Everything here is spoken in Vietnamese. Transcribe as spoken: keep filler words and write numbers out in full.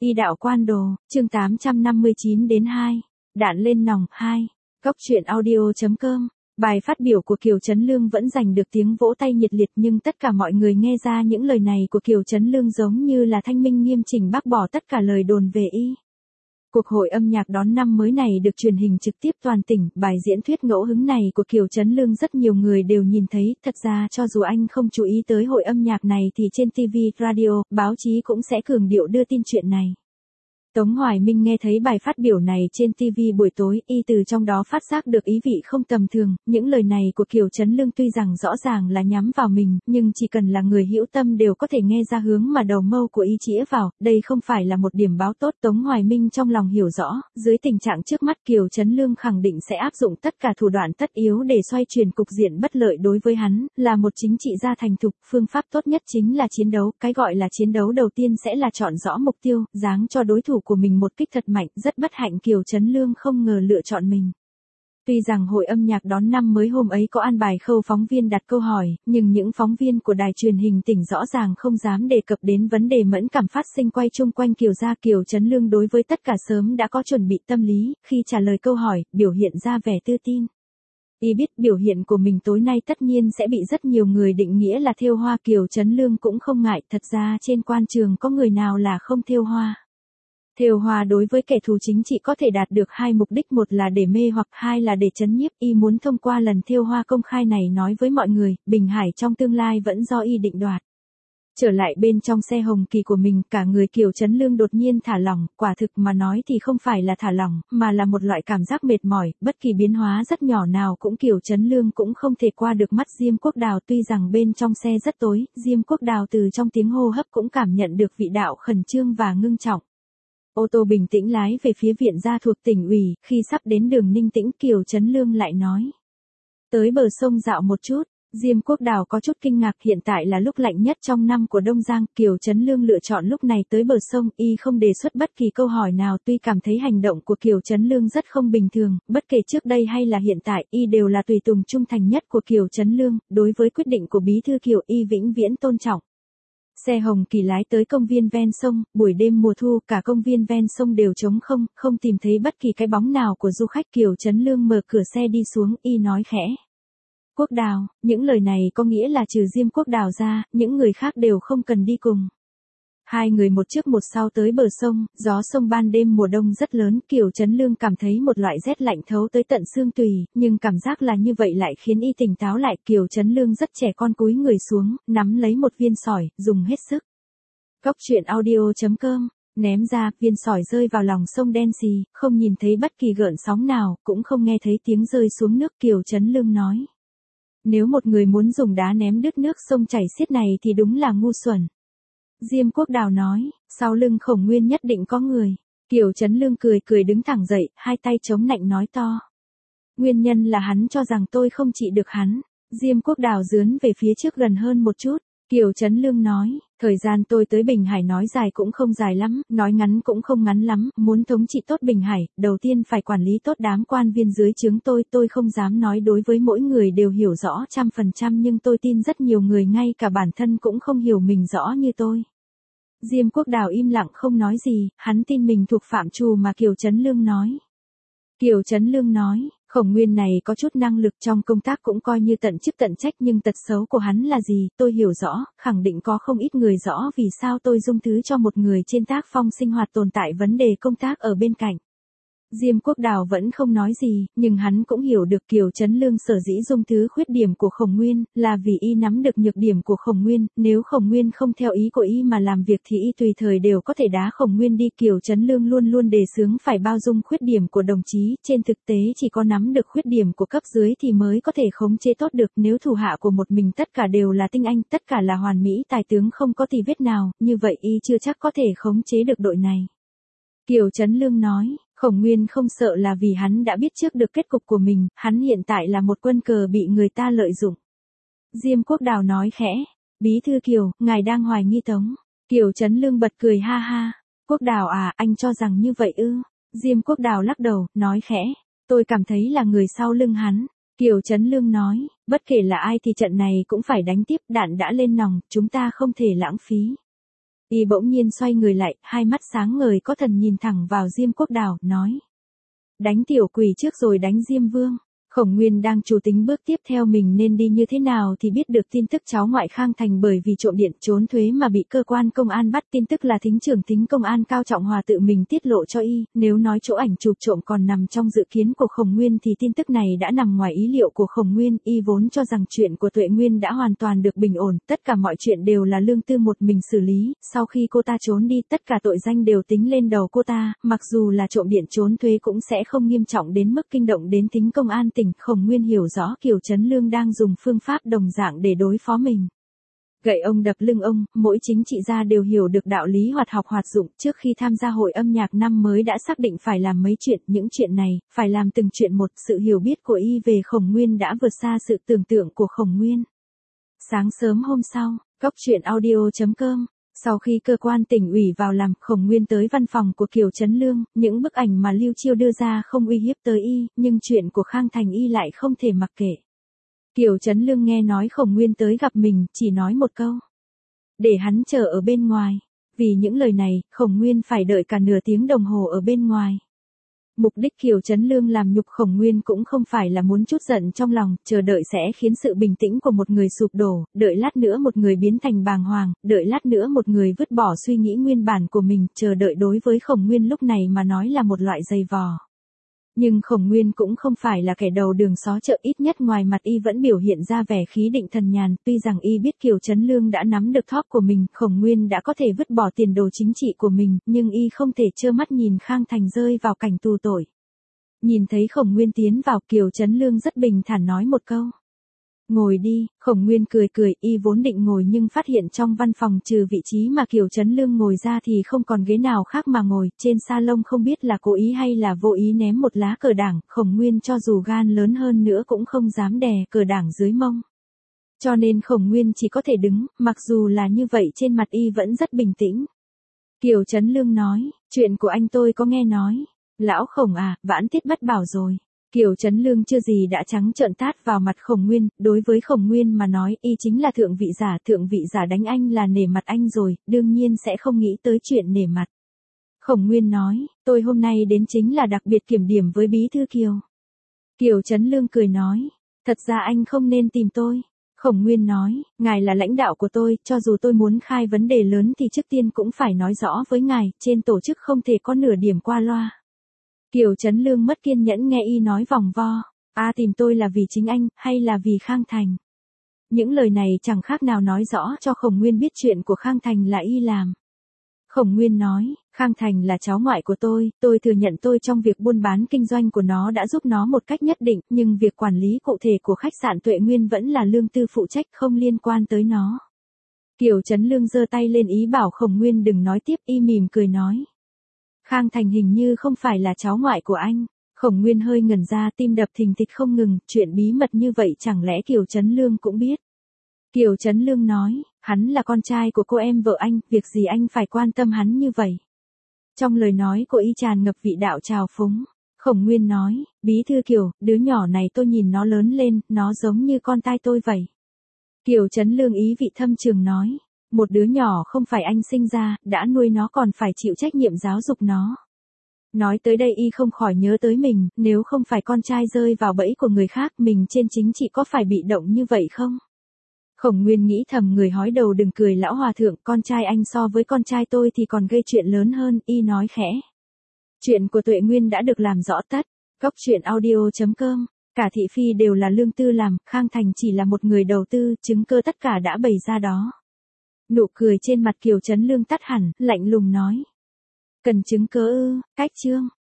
Y đạo quan đồ, chương tám trăm năm mươi chín đến hai. Đạn lên nòng, hai. Góc truyện audio.com. Bài phát biểu của Kiều Trấn Lương vẫn giành được tiếng vỗ tay nhiệt liệt, nhưng tất cả mọi người nghe ra những lời này của Kiều Trấn Lương giống như là thanh minh nghiêm chỉnh bác bỏ tất cả lời đồn về y. Cuộc hội âm nhạc đón năm mới này được truyền hình trực tiếp toàn tỉnh, bài diễn thuyết ngẫu hứng này của Kiều Trấn Lương rất nhiều người đều nhìn thấy, thật ra cho dù anh không chú ý tới hội âm nhạc này thì trên ti vi, radio, báo chí cũng sẽ cường điệu đưa tin chuyện này. Tống Hoài Minh nghe thấy bài phát biểu này trên ti vi buổi tối, y từ trong đó phát giác được ý vị không tầm thường, những lời này của Kiều Trấn Lương tuy rằng rõ ràng là nhắm vào mình, nhưng chỉ cần là người hữu tâm đều có thể nghe ra hướng mà đầu mâu của y chĩa vào, đây không phải là một điểm báo tốt. Tống Hoài Minh trong lòng hiểu rõ, dưới tình trạng trước mắt Kiều Trấn Lương khẳng định sẽ áp dụng tất cả thủ đoạn tất yếu để xoay chuyển cục diện bất lợi đối với hắn, là một chính trị gia thành thục, phương pháp tốt nhất chính là chiến đấu, cái gọi là chiến đấu đầu tiên sẽ là chọn rõ mục tiêu, giáng cho đối thủ của mình một kích thật mạnh. Rất bất hạnh Kiều Trấn Lương không ngờ lựa chọn mình. Tuy rằng hội âm nhạc đón năm mới hôm ấy có an bài khâu phóng viên đặt câu hỏi, nhưng những phóng viên của đài truyền hình tỉnh rõ ràng không dám đề cập đến vấn đề mẫn cảm phát sinh quay chung quanh Kiều gia. Kiều Trấn Lương đối với tất cả sớm đã có chuẩn bị tâm lý, khi trả lời câu hỏi, biểu hiện ra vẻ tự tin. Y biết biểu hiện của mình tối nay tất nhiên sẽ bị rất nhiều người định nghĩa là thêu hoa. Kiều Trấn Lương cũng không ngại, thật ra trên quan trường có người nào là không thêu hoa. Thêu hoa đối với kẻ thù chính trị có thể đạt được hai mục đích, một là để mê hoặc, hai là để trấn nhiếp. Y muốn thông qua lần thêu hoa công khai này nói với mọi người, Bình Hải trong tương lai vẫn do y định đoạt. Trở lại bên trong xe hồng kỳ của mình, cả người Kiều Trấn Lương đột nhiên thả lỏng, quả thực mà nói thì không phải là thả lỏng, mà là một loại cảm giác mệt mỏi, bất kỳ biến hóa rất nhỏ nào cũng Kiều Trấn Lương cũng không thể qua được mắt Diêm Quốc Đào. Tuy rằng bên trong xe rất tối, Diêm Quốc Đào từ trong tiếng hô hấp cũng cảm nhận được vị đạo khẩn trương và ngưng trọng. Ô tô bình tĩnh lái về phía viện gia thuộc tỉnh ủy, khi sắp đến đường Ninh Tĩnh, Kiều Trấn Lương lại nói. Tới bờ sông dạo một chút. Diêm Quốc Đào có chút kinh ngạc, hiện tại là lúc lạnh nhất trong năm của Đông Giang, Kiều Trấn Lương lựa chọn lúc này tới bờ sông, y không đề xuất bất kỳ câu hỏi nào. Tuy cảm thấy hành động của Kiều Trấn Lương rất không bình thường, bất kể trước đây hay là hiện tại, y đều là tùy tùng trung thành nhất của Kiều Trấn Lương, đối với quyết định của bí thư Kiều y vĩnh viễn tôn trọng. Xe hồng kỳ lái tới công viên ven sông, buổi đêm mùa thu, cả công viên ven sông đều trống không, không tìm thấy bất kỳ cái bóng nào của du khách. Kiều Trấn Lương mở cửa xe đi xuống, y nói khẽ. Quốc Đào, những lời này có nghĩa là trừ Diêm Quốc Đào ra, những người khác đều không cần đi cùng. Hai người một trước một sau tới bờ sông, gió sông ban đêm mùa đông rất lớn, Kiều Trấn Lương cảm thấy một loại rét lạnh thấu tới tận xương tùy, nhưng cảm giác là như vậy lại khiến y tỉnh táo lại. Kiều Trấn Lương rất trẻ con cúi người xuống, nắm lấy một viên sỏi, dùng hết sức. Góc truyện audio.com, ném ra, viên sỏi rơi vào lòng sông đen xì, không nhìn thấy bất kỳ gợn sóng nào, cũng không nghe thấy tiếng rơi xuống nước. Kiều Trấn Lương nói. Nếu một người muốn dùng đá ném đứt nước sông chảy xiết này thì đúng là ngu xuẩn. Diêm Quốc Đào nói, sau lưng Khổng Nguyên nhất định có người. Kiều Trấn Lương cười cười đứng thẳng dậy, hai tay chống nạnh nói to. Nguyên nhân là hắn cho rằng tôi không trị được hắn. Diêm Quốc Đào dướn về phía trước gần hơn một chút. Kiều Trấn Lương nói, thời gian tôi tới Bình Hải nói dài cũng không dài lắm, nói ngắn cũng không ngắn lắm, muốn thống trị tốt Bình Hải, đầu tiên phải quản lý tốt đám quan viên dưới trướng tôi, tôi không dám nói đối với mỗi người đều hiểu rõ trăm phần trăm, nhưng tôi tin rất nhiều người ngay cả bản thân cũng không hiểu mình rõ như tôi. Diêm Quốc Đào im lặng không nói gì, hắn tin mình thuộc phạm trù mà Kiều Trấn Lương nói. Kiều Trấn Lương nói, Khổng Nguyên này có chút năng lực trong công tác cũng coi như tận chức tận trách, nhưng tật xấu của hắn là gì, tôi hiểu rõ, khẳng định có không ít người rõ vì sao tôi dung thứ cho một người trên tác phong sinh hoạt tồn tại vấn đề công tác ở bên cạnh. Diêm Quốc Đào vẫn không nói gì, nhưng hắn cũng hiểu được Kiều Trấn Lương sở dĩ dung thứ khuyết điểm của Khổng Nguyên, là vì y nắm được nhược điểm của Khổng Nguyên, nếu Khổng Nguyên không theo ý của y mà làm việc thì y tùy thời đều có thể đá Khổng Nguyên đi. Kiều Trấn Lương luôn luôn đề xướng phải bao dung khuyết điểm của đồng chí, trên thực tế chỉ có nắm được khuyết điểm của cấp dưới thì mới có thể khống chế tốt được, nếu thủ hạ của một mình tất cả đều là tinh anh, tất cả là hoàn mỹ tài tướng không có tì vết nào, như vậy y chưa chắc có thể khống chế được đội này. Kiều Trấn Lương nói, Khổng Nguyên không sợ là vì hắn đã biết trước được kết cục của mình, hắn hiện tại là một quân cờ bị người ta lợi dụng. Diêm Quốc Đào nói khẽ, bí thư Kiều, ngài đang hoài nghi Tống. Kiều Trấn Lương bật cười ha ha, Quốc Đào à, anh cho rằng như vậy ư? Diêm Quốc Đào lắc đầu, nói khẽ, tôi cảm thấy là người sau lưng hắn. Kiều Trấn Lương nói, bất kể là ai thì trận này cũng phải đánh tiếp, đạn đã lên nòng, chúng ta không thể lãng phí. Y bỗng nhiên xoay người lại, hai mắt sáng ngời có thần nhìn thẳng vào Diêm Quốc Đào, nói. Đánh tiểu quỷ trước rồi đánh Diêm Vương. Khổng Nguyên đang chủ tính bước tiếp theo mình nên đi như thế nào thì biết được tin tức cháu ngoại Khang Thành bởi vì trộm điện trốn thuế mà bị cơ quan công an bắt. Tin tức là thính trưởng thính công an Cao Trọng Hòa tự mình tiết lộ cho y, nếu nói chỗ ảnh chụp trộm còn nằm trong dự kiến của Khổng Nguyên thì tin tức này đã nằm ngoài ý liệu của Khổng Nguyên. Y vốn cho rằng chuyện của Tuệ Nguyên đã hoàn toàn được bình ổn, tất cả mọi chuyện đều là Lương Tư một mình xử lý, sau khi cô ta trốn đi tất cả tội danh đều tính lên đầu cô ta, mặc dù là trộm điện trốn thuế cũng sẽ không nghiêm trọng đến mức kinh động đến thính công an tỉnh. Khổng Nguyên hiểu rõ Kiều Chấn Lương đang dùng phương pháp đồng dạng để đối phó mình. Gậy ông đập lưng ông, mỗi chính trị gia đều hiểu được đạo lý hoạt học hoạt dụng. Trước khi tham gia hội âm nhạc năm mới đã xác định phải làm mấy chuyện, những chuyện này, phải làm từng chuyện một. Sự hiểu biết của y về Khổng Nguyên đã vượt xa sự tưởng tượng của Khổng Nguyên. Sáng sớm hôm sau, cốc truyện audio chấm com. Sau khi cơ quan tỉnh ủy vào làm, Khổng Nguyên tới văn phòng của Kiều Chấn Lương, những bức ảnh mà Lưu Chiêu đưa ra không uy hiếp tới y, nhưng chuyện của Khang Thành y lại không thể mặc kệ. Kiều Chấn Lương nghe nói Khổng Nguyên tới gặp mình, chỉ nói một câu. Để hắn chờ ở bên ngoài. Vì những lời này, Khổng Nguyên phải đợi cả nửa tiếng đồng hồ ở bên ngoài. Mục đích Kiều Chấn Lương làm nhục Khổng Nguyên cũng không phải là muốn trút giận trong lòng, chờ đợi sẽ khiến sự bình tĩnh của một người sụp đổ, đợi lát nữa một người biến thành bàng hoàng, đợi lát nữa một người vứt bỏ suy nghĩ nguyên bản của mình, chờ đợi đối với Khổng Nguyên lúc này mà nói là một loại giày vò. Nhưng Khổng Nguyên cũng không phải là kẻ đầu đường xó chợ, ít nhất ngoài mặt y vẫn biểu hiện ra vẻ khí định thần nhàn, tuy rằng y biết Kiều Chấn Lương đã nắm được thóp của mình, Khổng Nguyên đã có thể vứt bỏ tiền đồ chính trị của mình, nhưng y không thể trơ mắt nhìn Khang Thành rơi vào cảnh tù tội. Nhìn thấy Khổng Nguyên tiến vào, Kiều Chấn Lương rất bình thản nói một câu. Ngồi đi. Khổng Nguyên cười cười, y vốn định ngồi nhưng phát hiện trong văn phòng trừ vị trí mà Kiều Chấn Lương ngồi ra thì không còn ghế nào khác mà ngồi, trên salon không biết là cố ý hay là vô ý ném một lá cờ đảng, Khổng Nguyên cho dù gan lớn hơn nữa cũng không dám đè cờ đảng dưới mông. Cho nên Khổng Nguyên chỉ có thể đứng, mặc dù là như vậy trên mặt y vẫn rất bình tĩnh. Kiều Chấn Lương nói, chuyện của anh tôi có nghe nói. Lão Khổng à, vãn tiết bắt bảo rồi. Kiều Chấn Lương chưa gì đã trắng trợn tát vào mặt Khổng Nguyên, đối với Khổng Nguyên mà nói, y chính là thượng vị giả, thượng vị giả đánh anh là nể mặt anh rồi, đương nhiên sẽ không nghĩ tới chuyện nể mặt. Khổng Nguyên nói, tôi hôm nay đến chính là đặc biệt kiểm điểm với Bí thư Kiều. Kiều Chấn Lương cười nói, thật ra anh không nên tìm tôi. Khổng Nguyên nói, ngài là lãnh đạo của tôi, cho dù tôi muốn khai vấn đề lớn thì trước tiên cũng phải nói rõ với ngài, trên tổ chức không thể có nửa điểm qua loa. Kiều Chấn Lương mất kiên nhẫn nghe y nói vòng vo, a tìm tôi là vì chính anh, hay là vì Khang Thành? Những lời này chẳng khác nào nói rõ cho Khổng Nguyên biết chuyện của Khang Thành là y làm. Khổng Nguyên nói, Khang Thành là cháu ngoại của tôi, tôi thừa nhận tôi trong việc buôn bán kinh doanh của nó đã giúp nó một cách nhất định, nhưng việc quản lý cụ thể của khách sạn Tuệ Nguyên vẫn là Lương Tư phụ trách, không liên quan tới nó. Kiều Chấn Lương giơ tay lên ý bảo Khổng Nguyên đừng nói tiếp, y mỉm cười nói. Khang Thành hình như không phải là cháu ngoại của anh. Khổng Nguyên hơi ngẩn ra, tim đập thình thịch không ngừng, chuyện bí mật như vậy chẳng lẽ Kiều Chấn Lương cũng biết. Kiều Chấn Lương nói, hắn là con trai của cô em vợ anh, việc gì anh phải quan tâm hắn như vậy. Trong lời nói của y tràn ngập vị đạo trào phúng. Khổng Nguyên nói, Bí thư Kiều, đứa nhỏ này tôi nhìn nó lớn lên, nó giống như con tai tôi vậy. Kiều Chấn Lương ý vị thâm trường nói. Một đứa nhỏ không phải anh sinh ra, đã nuôi nó còn phải chịu trách nhiệm giáo dục nó. Nói tới đây y không khỏi nhớ tới mình, nếu không phải con trai rơi vào bẫy của người khác, mình trên chính trị có phải bị động như vậy không? Khổng Nguyên nghĩ thầm, người hói đầu đừng cười lão hòa thượng, con trai anh so với con trai tôi thì còn gây chuyện lớn hơn, y nói khẽ. Chuyện của Tuệ Nguyên đã được làm rõ tất. Cốc truyện audio chấm com. Cả thị phi đều là Lương Tư làm, Khang Thành chỉ là một người đầu tư, chứng cơ tất cả đã bày ra đó. Nụ cười trên mặt Kiều Chấn Lương tắt hẳn, lạnh lùng nói. Cần chứng cớ ư, cách chương.